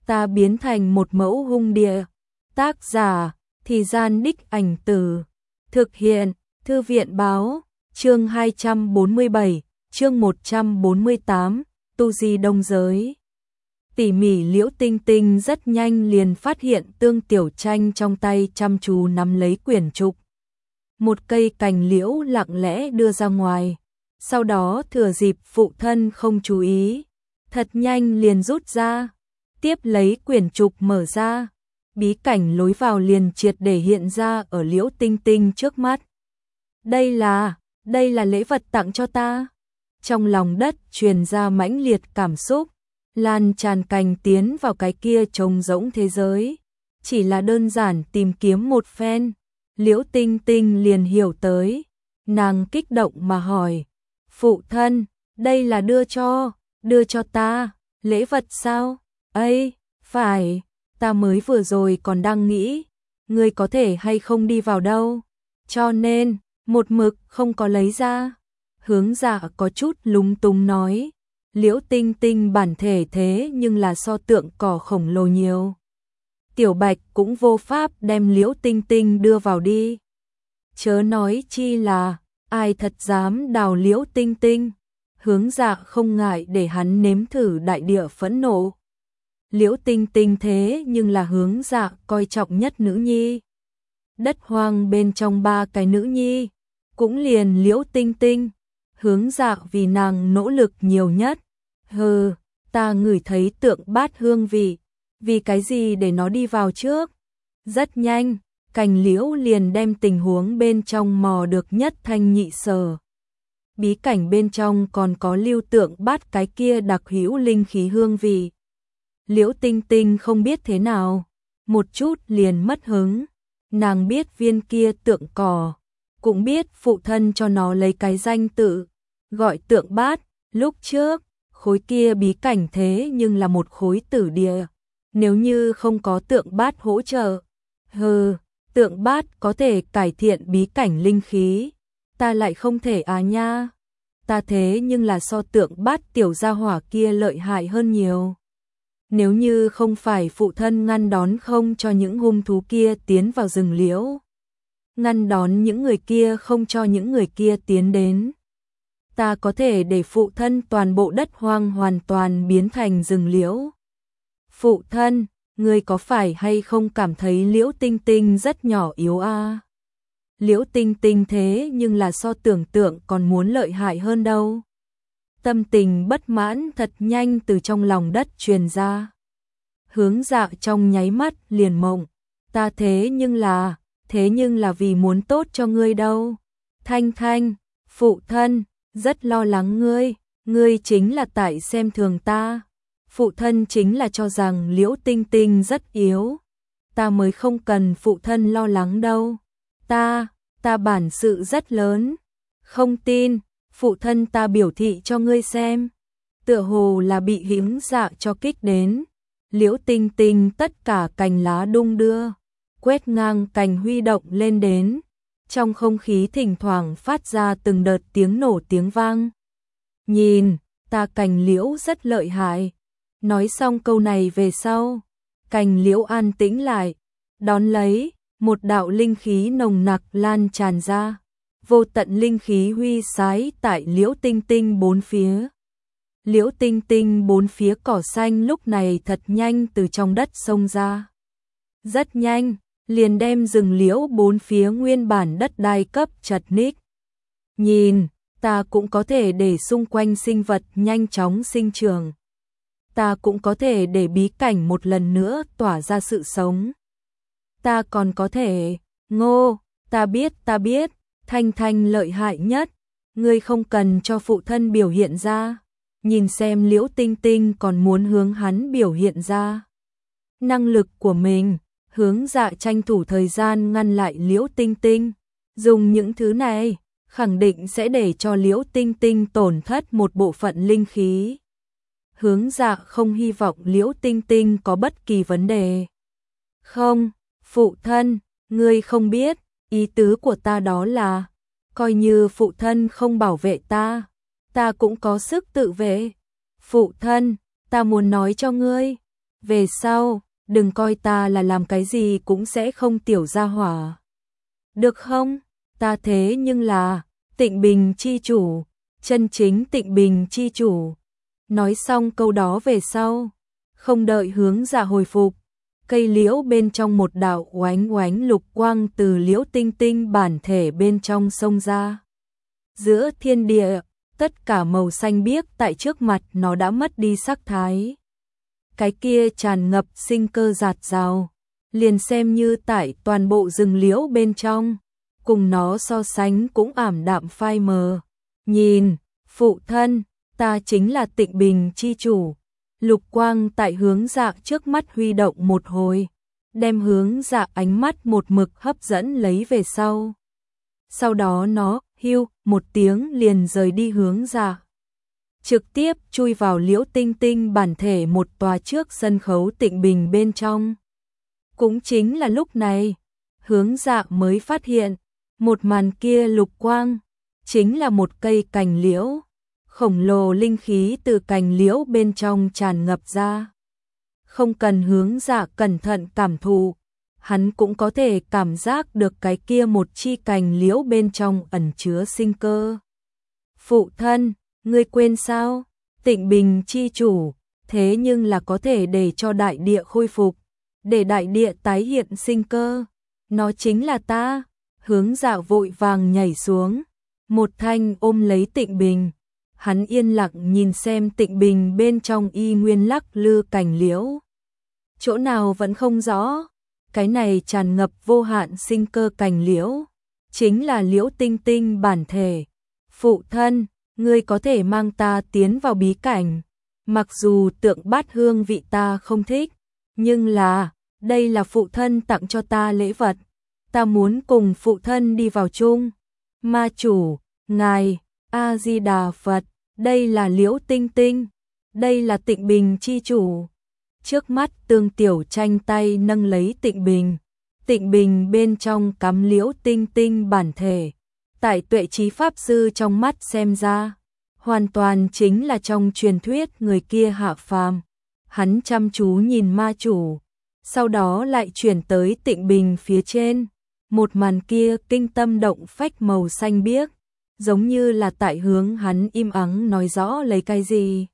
ta biến thành một mẫu hung địa. Tác giả, Thì Gian Đích Ảnh Từ. Thực hiện, Thư viện Báo. Chương 247, chương 148, tu di đông giới. Tỉ mỉ Liễu Tinh Tinh rất nhanh liền phát hiện Tương Tiểu Tranh trong tay chăm chú nắm lấy quyển trục. Một cây cành liễu lặng lẽ đưa ra ngoài, sau đó thừa dịp phụ thân không chú ý, thật nhanh liền rút ra, tiếp lấy quyển trục mở ra, bí cảnh lối vào liền triệt để hiện ra ở Liễu Tinh Tinh trước mắt. Đây là lễ vật tặng cho ta. Trong lòng đất truyền ra mãnh liệt cảm xúc, lan tràn cành tiến vào cái kia trống rỗng thế giới. Chỉ là đơn giản tìm kiếm một phen, Liễu Tinh Tinh liền hiểu tới. Nàng kích động mà hỏi, phụ thân, đây là đưa cho ta, lễ vật sao? Ấy, phải, ta mới vừa rồi còn đang nghĩ, ngươi có thể hay không đi vào đâu, cho nên, một mực không có lấy ra. Hướng Dạ có chút lúng túng nói, Liễu Tinh Tinh bản thể thế nhưng là so tượng cỏ khổng lồ nhiều. Tiểu Bạch cũng vô pháp đem Liễu Tinh Tinh đưa vào đi. Chớ nói chi là, ai thật dám đào Liễu Tinh Tinh. Hướng Dạ không ngại để hắn nếm thử đại địa phẫn nộ. Liễu Tinh Tinh thế nhưng là Hướng Dạ coi trọng nhất nữ nhi. Đất hoang bên trong 3 cái nữ nhi, cũng liền Liễu Tinh Tinh. Hướng Dạ vì nàng nỗ lực nhiều nhất. Hừ, ta ngửi thấy tượng bát hương vị, vì cái gì để nó đi vào trước? Rất nhanh, cành liễu liền đem tình huống bên trong mò được nhất thanh nhị sở. Bí cảnh bên trong còn có lưu tượng bát cái kia đặc hữu linh khí hương vị. Liễu Tinh Tinh không biết thế nào, một chút liền mất hứng. Nàng biết viên kia tượng cỏ, cũng biết phụ thân cho nó lấy cái danh tự, gọi tượng bát. Lúc trước, khối kia bí cảnh thế nhưng là một khối tử địa. Nếu như không có tượng bát hỗ trợ, tượng bát có thể cải thiện bí cảnh linh khí, ta lại không thể nha. Ta thế nhưng là so tượng bát tiểu gia hỏa kia lợi hại hơn nhiều. Nếu như không phải phụ thân ngăn đón không cho những hung thú kia tiến vào rừng liễu, ngăn đón những người kia không cho những người kia tiến đến, ta có thể để phụ thân toàn bộ đất hoang hoàn toàn biến thành rừng liễu. Phụ thân, ngươi có phải hay không cảm thấy Liễu Tinh Tinh rất nhỏ yếu a? Liễu Tinh Tinh thế nhưng là so tưởng tượng còn muốn lợi hại hơn đâu. Tâm tình bất mãn thật nhanh từ trong lòng đất truyền ra. Hướng Dạ trong nháy mắt liền mộng, ta thế nhưng là vì muốn tốt cho ngươi đâu. Thanh Thanh, phụ thân, rất lo lắng ngươi chính là tại xem thường ta. Phụ thân chính là cho rằng Liễu Tinh Tinh rất yếu, ta mới không cần phụ thân lo lắng đâu. Ta bản sự rất lớn, không tin, phụ thân ta biểu thị cho ngươi xem. Tựa hồ là bị Hướng Dạ cho kích đến, Liễu Tinh Tinh tất cả cành lá đung đưa, quét ngang cành huy động lên đến. Trong không khí thỉnh thoảng phát ra từng đợt tiếng nổ tiếng vang. Nhìn, ta cành liễu rất lợi hại. Nói xong câu này về sau, cành liễu an tĩnh lại, đón lấy, một đạo linh khí nồng nặc lan tràn ra, vô tận linh khí huy sái tại Liễu Tinh Tinh bốn phía. Liễu Tinh Tinh bốn phía cỏ xanh lúc này thật nhanh từ trong đất xông ra. Rất nhanh, liền đem rừng liễu bốn phía nguyên bản đất đai cấp chật ních. Nhìn, ta cũng có thể để xung quanh sinh vật nhanh chóng sinh trưởng. Ta cũng có thể để bí cảnh một lần nữa tỏa ra sự sống. Ta còn có thể, ta biết, Thanh Thanh lợi hại nhất, ngươi không cần cho phụ thân biểu hiện ra. Nhìn xem Liễu Tinh Tinh còn muốn hướng hắn biểu hiện ra năng lực của mình. Hướng Dạ tranh thủ thời gian ngăn lại Liễu Tinh Tinh. Dùng những thứ này, khẳng định sẽ để cho Liễu Tinh Tinh tổn thất một bộ phận linh khí. Hướng Dạ không hy vọng Liễu Tinh Tinh có bất kỳ vấn đề. Không, phụ thân, ngươi không biết, ý tứ của ta đó là, coi như phụ thân không bảo vệ ta cũng có sức tự vệ. Phụ thân, ta muốn nói cho ngươi, về sau, đừng coi ta là làm cái gì cũng sẽ không tiểu gia hỏa. Được không? Ta thế nhưng là Tịnh Bình chi chủ, chân chính Tịnh Bình chi chủ. Nói xong câu đó về sau, không đợi Hướng Dạ hồi phục, cây liễu bên trong một đạo oánh oánh lục quang từ liễu tinh tinh bản thể bên trong xông ra. Giữa thiên địa, tất cả màu xanh biếc tại trước mặt nó đã mất đi sắc thái. Cái kia tràn ngập sinh cơ dạt dào, liền xem như tại toàn bộ rừng liễu bên trong, cùng nó so sánh cũng ảm đạm phai mờ. Nhìn, phụ thân, ta chính là Tịnh Bình chi chủ. Lục quang tại Hướng Dạ trước mắt huy động một hồi, đem Hướng Dạ ánh mắt một mực hấp dẫn lấy về sau. Sau đó nó hưu một tiếng liền rời đi Hướng Dạ, trực tiếp chui vào liễu tinh tinh bản thể một tòa trước sân khấu Tịnh Bình bên trong. Cũng chính là lúc này, Hướng Dạ mới phát hiện, một màn kia lục quang, chính là một cây cành liễu. Khổng lồ linh khí từ cành liễu bên trong tràn ngập ra. Không cần Hướng Dạ cẩn thận cảm thụ, hắn cũng có thể cảm giác được cái kia một chi cành liễu bên trong ẩn chứa sinh cơ. Phụ thân, ngươi quên sao? Tịnh Bình chi chủ, thế nhưng là có thể để cho đại địa khôi phục, để đại địa tái hiện sinh cơ. Nó chính là ta. Hướng Dạ vội vàng nhảy xuống, một thanh ôm lấy Tịnh Bình. Hắn yên lặng nhìn xem Tịnh Bình bên trong y nguyên lắc lư cành liễu. Chỗ nào vẫn không rõ, cái này tràn ngập vô hạn sinh cơ cành liễu, chính là liễu tinh tinh bản thể. Phụ thân, ngươi có thể mang ta tiến vào bí cảnh, mặc dù tượng bát hương vị ta không thích, nhưng là, đây là phụ thân tặng cho ta lễ vật, ta muốn cùng phụ thân đi vào chung. Ma chủ, ngài, A-di-đà Phật. Đây là liễu tinh tinh, đây là Tịnh Bình chi chủ. Trước mắt Tương Tiểu Tranh tay nâng lấy Tịnh Bình. Tịnh Bình bên trong cắm liễu tinh tinh bản thể. Tại Tuệ Trí Pháp Sư trong mắt xem ra, hoàn toàn chính là trong truyền thuyết người kia hạ phàm. Hắn chăm chú nhìn ma chủ, sau đó lại chuyển tới Tịnh Bình phía trên. Một màn kia kinh tâm động phách màu xanh biếc, giống như là tại hướng hắn im ắng nói rõ lấy cái gì.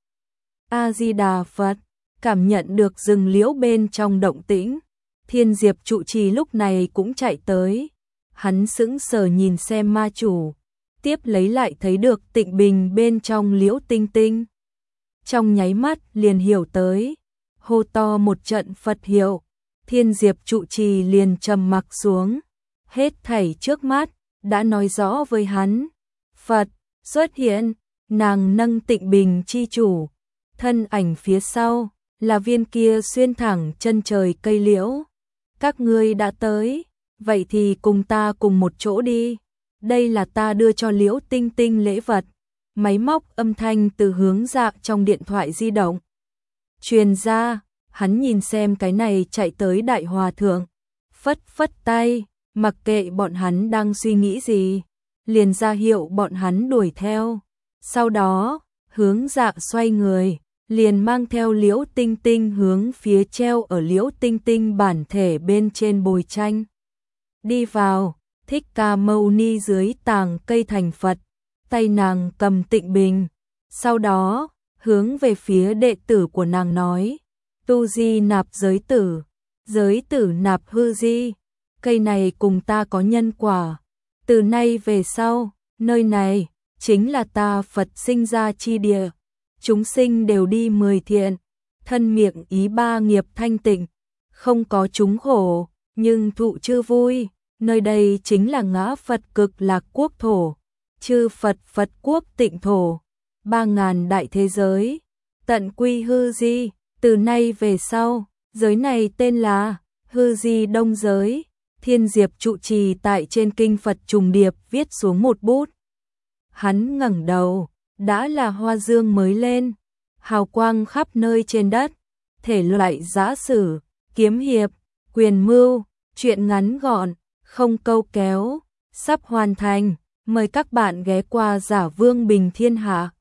A-di-đà Phật, cảm nhận được rừng liễu bên trong động tĩnh, Thiên Diệp trụ trì lúc này cũng chạy tới. Hắn sững sờ nhìn xem ma chủ, tiếp lấy lại thấy được Tịnh Bình bên trong liễu tinh tinh. Trong nháy mắt liền hiểu tới, hô to một trận Phật hiệu, Thiên Diệp trụ trì liền trầm mặc xuống. Hết thảy trước mắt, đã nói rõ với hắn. Phật xuất hiện, nàng nâng Tịnh Bình chi chủ, thân ảnh phía sau là viên kia xuyên thẳng chân trời cây liễu. Các ngươi đã tới, vậy thì cùng ta cùng một chỗ đi. Đây là ta đưa cho liễu tinh tinh lễ vật. Máy móc âm thanh từ Hướng Dạ trong điện thoại di động truyền ra. Hắn nhìn xem cái này chạy tới đại hòa thượng, phất phất tay, mặc kệ bọn hắn đang suy nghĩ gì, liền ra hiệu bọn hắn đuổi theo. Sau đó, Hướng Dạ xoay người, liền mang theo liễu tinh tinh hướng phía treo ở liễu tinh tinh bản thể bên trên bồi tranh. Đi vào, Thích Ca Mâu Ni dưới tàng cây thành Phật, tay nàng cầm Tịnh Bình. Sau đó, hướng về phía đệ tử của nàng nói, tu di nạp giới tử nạp hư di. Cây này cùng ta có nhân quả. Từ nay về sau, nơi này chính là ta Phật sinh ra chi địa. Chúng sinh đều đi 10 thiện, thân miệng ý 3 nghiệp thanh tịnh, không có chúng khổ, nhưng thụ chư vui. Nơi đây chính là ngã Phật cực lạc quốc thổ, chư Phật Phật quốc tịnh thổ, 3000 đại thế giới, tận quy hư di. Từ nay về sau, giới này tên là hư di đông giới. Thiên Diệp trụ trì tại trên kinh Phật trùng điệp viết xuống một bút. Hắn ngẩng đầu, đã là hoa dương mới lên, hào quang khắp nơi trên đất, thể loại giã sử, kiếm hiệp, quyền mưu, truyện ngắn gọn, không câu kéo, sắp hoàn thành, mời các bạn ghé qua Giả Vương Bình Thiên Hạ.